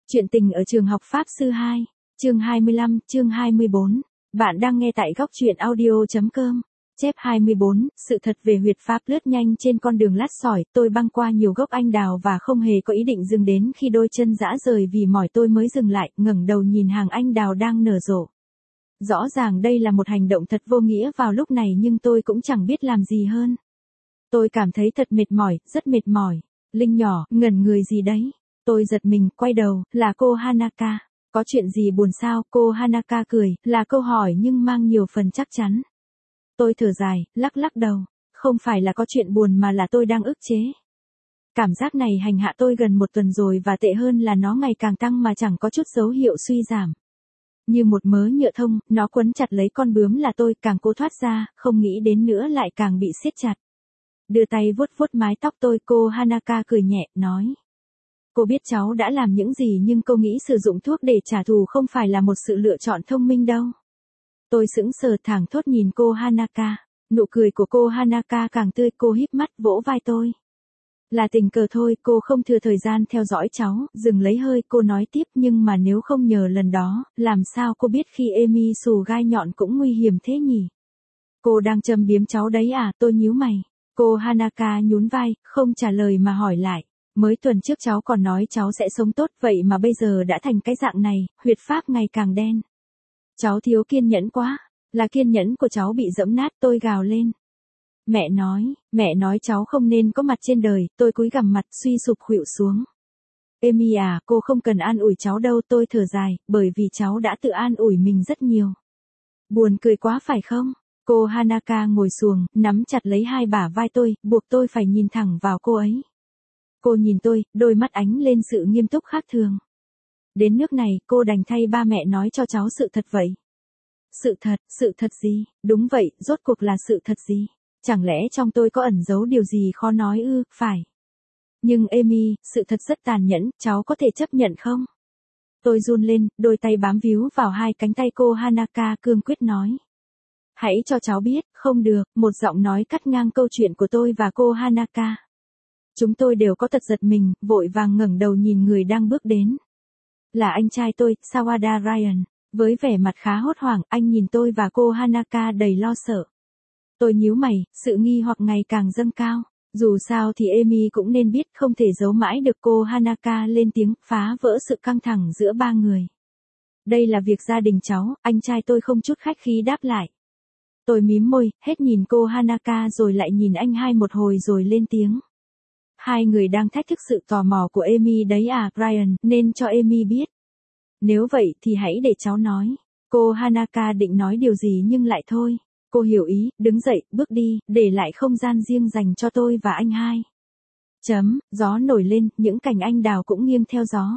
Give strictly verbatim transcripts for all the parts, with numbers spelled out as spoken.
Chuyện tình ở trường học Pháp Sư hai, chương hai mươi lăm, chương hai mươi bốn. Bạn đang nghe tại góc truyện audio.com. Chép hai mươi bốn, sự thật về huyệt Pháp lướt nhanh trên con đường lát sỏi, tôi băng qua nhiều gốc anh đào và không hề có ý định dừng đến khi đôi chân rã rời vì mỏi tôi mới dừng lại, ngẩng đầu nhìn hàng anh đào đang nở rộ. Rõ ràng đây là một hành động thật vô nghĩa vào lúc này nhưng tôi cũng chẳng biết làm gì hơn. Tôi cảm thấy thật mệt mỏi, rất mệt mỏi. Linh nhỏ, ngẩn người gì đấy? Tôi giật mình, quay đầu, là cô Hanaka. Có chuyện gì buồn sao? Cô Hanaka cười, là câu hỏi nhưng mang nhiều phần chắc chắn. Tôi thở dài, lắc lắc đầu. Không phải là có chuyện buồn mà là tôi đang ức chế. Cảm giác này hành hạ tôi gần một tuần rồi và tệ hơn là nó ngày càng tăng mà chẳng có chút dấu hiệu suy giảm. Như một mớ nhựa thông, nó quấn chặt lấy con bướm là tôi, càng cố thoát ra, không nghĩ đến nữa lại càng bị siết chặt. Đưa tay vuốt vuốt mái tóc tôi, cô Hanaka cười nhẹ, nói. Cô biết cháu đã làm những gì nhưng cô nghĩ sử dụng thuốc để trả thù không phải là một sự lựa chọn thông minh đâu. Tôi sững sờ thảng thốt nhìn cô Hanaka. Nụ cười của cô Hanaka càng tươi, cô híp mắt vỗ vai tôi. Là tình cờ thôi, cô không thừa thời gian theo dõi cháu, dừng lấy hơi, cô nói tiếp, nhưng mà nếu không nhờ lần đó, làm sao cô biết khi Amy xù gai nhọn cũng nguy hiểm thế nhỉ? Cô đang châm biếm cháu đấy à? Tôi nhíu mày. Cô Hanaka nhún vai, không trả lời mà hỏi lại. Mới tuần trước cháu còn nói cháu sẽ sống tốt, vậy mà bây giờ đã thành cái dạng này, huyệt Pháp ngày càng đen. Cháu thiếu kiên nhẫn quá, là kiên nhẫn của cháu bị giẫm nát, tôi gào lên. Mẹ nói, mẹ nói cháu không nên có mặt trên đời, tôi cúi gằm mặt suy sụp khuỵu xuống. Amy à, cô không cần an ủi cháu đâu, tôi thở dài, bởi vì cháu đã tự an ủi mình rất nhiều. Buồn cười quá phải không? Cô Hanaka ngồi xuồng, nắm chặt lấy hai bả vai tôi, buộc tôi phải nhìn thẳng vào cô ấy. Cô nhìn tôi, đôi mắt ánh lên sự nghiêm túc khác thường. Đến nước này, cô đành thay ba mẹ nói cho cháu sự thật vậy. Sự thật, sự thật gì? Đúng vậy, rốt cuộc là sự thật gì? Chẳng lẽ trong tôi có ẩn giấu điều gì khó nói ư? Phải. Nhưng Amy, sự thật rất tàn nhẫn, cháu có thể chấp nhận không? Tôi run lên, đôi tay bám víu vào hai cánh tay cô Hanaka, cương quyết nói. Hãy cho cháu biết, không được, một giọng nói cắt ngang câu chuyện của tôi và cô Hanaka. Chúng tôi đều có tật giật mình, vội vàng ngẩng đầu nhìn người đang bước đến. Là anh trai tôi, Sawada Ryan. Với vẻ mặt khá hốt hoảng, anh nhìn tôi và cô Hanaka đầy lo sợ. Tôi nhíu mày, sự nghi hoặc ngày càng dâng cao. Dù sao thì Amy cũng nên biết, không thể giấu mãi được. Cô Hanaka lên tiếng, phá vỡ sự căng thẳng giữa ba người. Đây là việc gia đình cháu, anh trai tôi không chút khách khí đáp lại. Tôi mím môi, hết nhìn cô Hanaka rồi lại nhìn anh hai một hồi rồi lên tiếng. Hai người đang thách thức sự tò mò của Amy đấy à, Ryan, nên cho Amy biết. Nếu vậy thì hãy để cháu nói. Cô Hanaka định nói điều gì nhưng lại thôi. Cô hiểu ý, đứng dậy, bước đi, để lại không gian riêng dành cho tôi và anh hai. Chấm, gió nổi lên, những cành anh đào cũng nghiêng theo gió.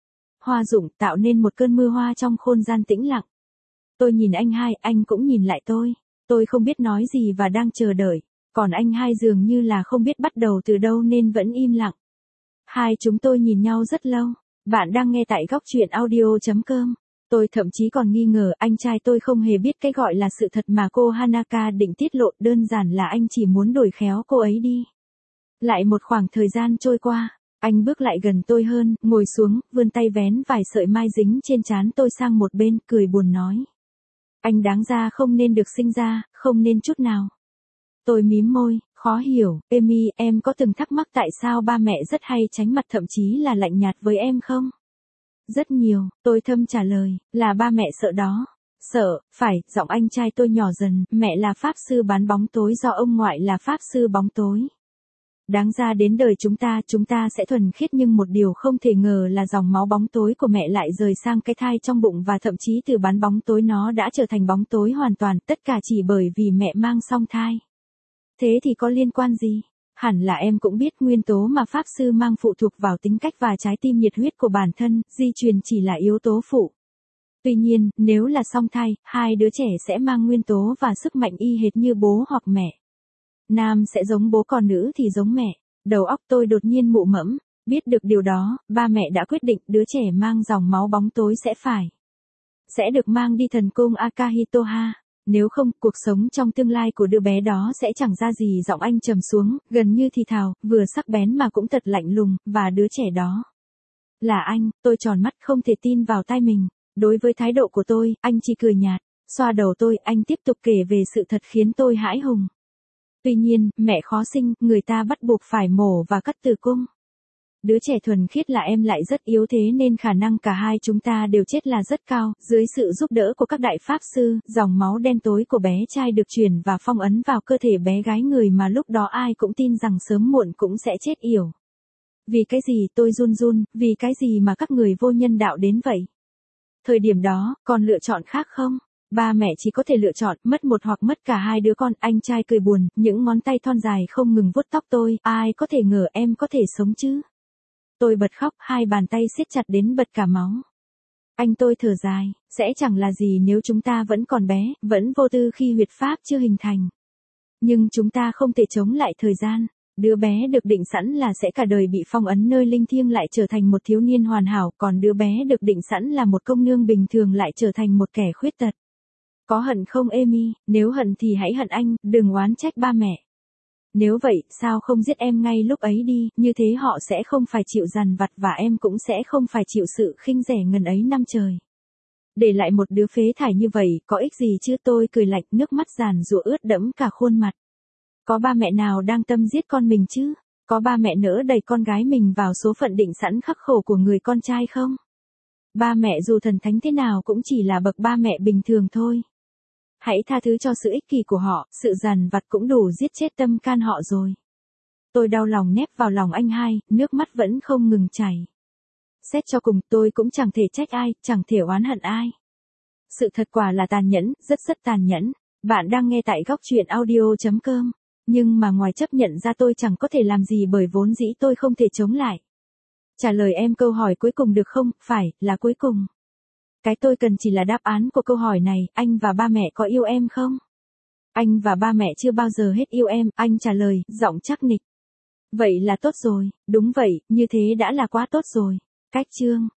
Hoa rụng tạo nên một cơn mưa hoa trong không gian tĩnh lặng. Tôi nhìn anh hai, anh cũng nhìn lại tôi. Tôi không biết nói gì và đang chờ đợi. Còn anh hai dường như là không biết bắt đầu từ đâu nên vẫn im lặng. Hai chúng tôi nhìn nhau rất lâu. Bạn đang nghe tại góc truyện audio.com. Tôi thậm chí còn nghi ngờ anh trai tôi không hề biết cái gọi là sự thật mà cô Hanaka định tiết lộ, đơn giản là anh chỉ muốn đuổi khéo cô ấy đi. Lại một khoảng thời gian trôi qua, anh bước lại gần tôi hơn, ngồi xuống, vươn tay vén vài sợi mai dính trên trán tôi sang một bên, cười buồn nói. Anh đáng ra không nên được sinh ra, không nên chút nào. Tôi mím môi, khó hiểu, Amy, em có từng thắc mắc tại sao ba mẹ rất hay tránh mặt thậm chí là lạnh nhạt với em không? Rất nhiều, tôi thâm trả lời, là ba mẹ sợ đó. Sợ, phải, giọng anh trai tôi nhỏ dần, mẹ là pháp sư bán bóng tối do ông ngoại là pháp sư bóng tối. Đáng ra đến đời chúng ta, chúng ta sẽ thuần khiết nhưng một điều không thể ngờ là dòng máu bóng tối của mẹ lại rời sang cái thai trong bụng và thậm chí từ bán bóng tối nó đã trở thành bóng tối hoàn toàn, tất cả chỉ bởi vì mẹ mang song thai. Thế thì có liên quan gì? Hẳn là em cũng biết nguyên tố mà pháp sư mang phụ thuộc vào tính cách và trái tim nhiệt huyết của bản thân, di truyền chỉ là yếu tố phụ. Tuy nhiên, nếu là song thai, hai đứa trẻ sẽ mang nguyên tố và sức mạnh y hệt như bố hoặc mẹ. Nam sẽ giống bố còn nữ thì giống mẹ. Đầu óc tôi đột nhiên mụ mẫm, biết được điều đó, ba mẹ đã quyết định đứa trẻ mang dòng máu bóng tối sẽ phải. Sẽ được mang đi thần cung Akahitoha. Nếu không, cuộc sống trong tương lai của đứa bé đó sẽ chẳng ra gì. Giọng anh trầm xuống, gần như thì thào, vừa sắc bén mà cũng thật lạnh lùng, và đứa trẻ đó Là anh, tôi tròn mắt không thể tin vào tai mình. Đối với thái độ của tôi, anh chỉ cười nhạt, xoa đầu tôi, anh tiếp tục kể về sự thật khiến tôi hãi hùng. Tuy nhiên, mẹ khó sinh, người ta bắt buộc phải mổ và cắt tử cung. Đứa trẻ thuần khiết là em lại rất yếu thế nên khả năng cả hai chúng ta đều chết là rất cao. Dưới sự giúp đỡ của các đại pháp sư, dòng máu đen tối của bé trai được truyền và phong ấn vào cơ thể bé gái, người mà lúc đó ai cũng tin rằng sớm muộn cũng sẽ chết yểu. Vì cái gì, tôi run run, vì cái gì mà các người vô nhân đạo đến vậy? Thời điểm đó, còn lựa chọn khác không? Ba mẹ chỉ có thể lựa chọn, mất một hoặc mất cả hai đứa con. Anh trai cười buồn, những ngón tay thon dài không ngừng vuốt tóc tôi. Ai có thể ngờ em có thể sống chứ? Tôi bật khóc, hai bàn tay siết chặt đến bật cả máu. Anh tôi thở dài, sẽ chẳng là gì nếu chúng ta vẫn còn bé, vẫn vô tư khi huyệt pháp chưa hình thành. Nhưng chúng ta không thể chống lại thời gian. Đứa bé được định sẵn là sẽ cả đời bị phong ấn nơi linh thiêng lại trở thành một thiếu niên hoàn hảo, còn đứa bé được định sẵn là một công nương bình thường lại trở thành một kẻ khuyết tật. Có hận không Amy? Nếu hận thì hãy hận anh, đừng oán trách ba mẹ. Nếu vậy, sao không giết em ngay lúc ấy đi, như thế họ sẽ không phải chịu dằn vặt và em cũng sẽ không phải chịu sự khinh rẻ ngần ấy năm trời. Để lại một đứa phế thải như vậy, có ích gì chứ? Tôi cười lạnh, nước mắt giàn giụa ướt đẫm cả khuôn mặt. Có ba mẹ nào đang tâm giết con mình chứ? Có ba mẹ nỡ đẩy con gái mình vào số phận định sẵn khắc khổ của người con trai không? Ba mẹ dù thần thánh thế nào cũng chỉ là bậc ba mẹ bình thường thôi. Hãy tha thứ cho sự ích kỷ của họ, sự dằn vặt cũng đủ giết chết tâm can họ rồi. Tôi đau lòng nép vào lòng anh hai, nước mắt vẫn không ngừng chảy. Xét cho cùng, tôi cũng chẳng thể trách ai, chẳng thể oán hận ai. Sự thật quả là tàn nhẫn, rất rất tàn nhẫn. Bạn đang nghe tại góc truyện audio chấm com. Nhưng mà ngoài chấp nhận ra tôi chẳng có thể làm gì bởi vốn dĩ tôi không thể chống lại. Trả lời em câu hỏi cuối cùng được không? Phải, là cuối cùng. Cái tôi cần chỉ là đáp án của câu hỏi này, anh và ba mẹ có yêu em không? Anh và ba mẹ chưa bao giờ hết yêu em, anh trả lời, giọng chắc nịch. Vậy là tốt rồi, đúng vậy, như thế đã là quá tốt rồi. Cách chương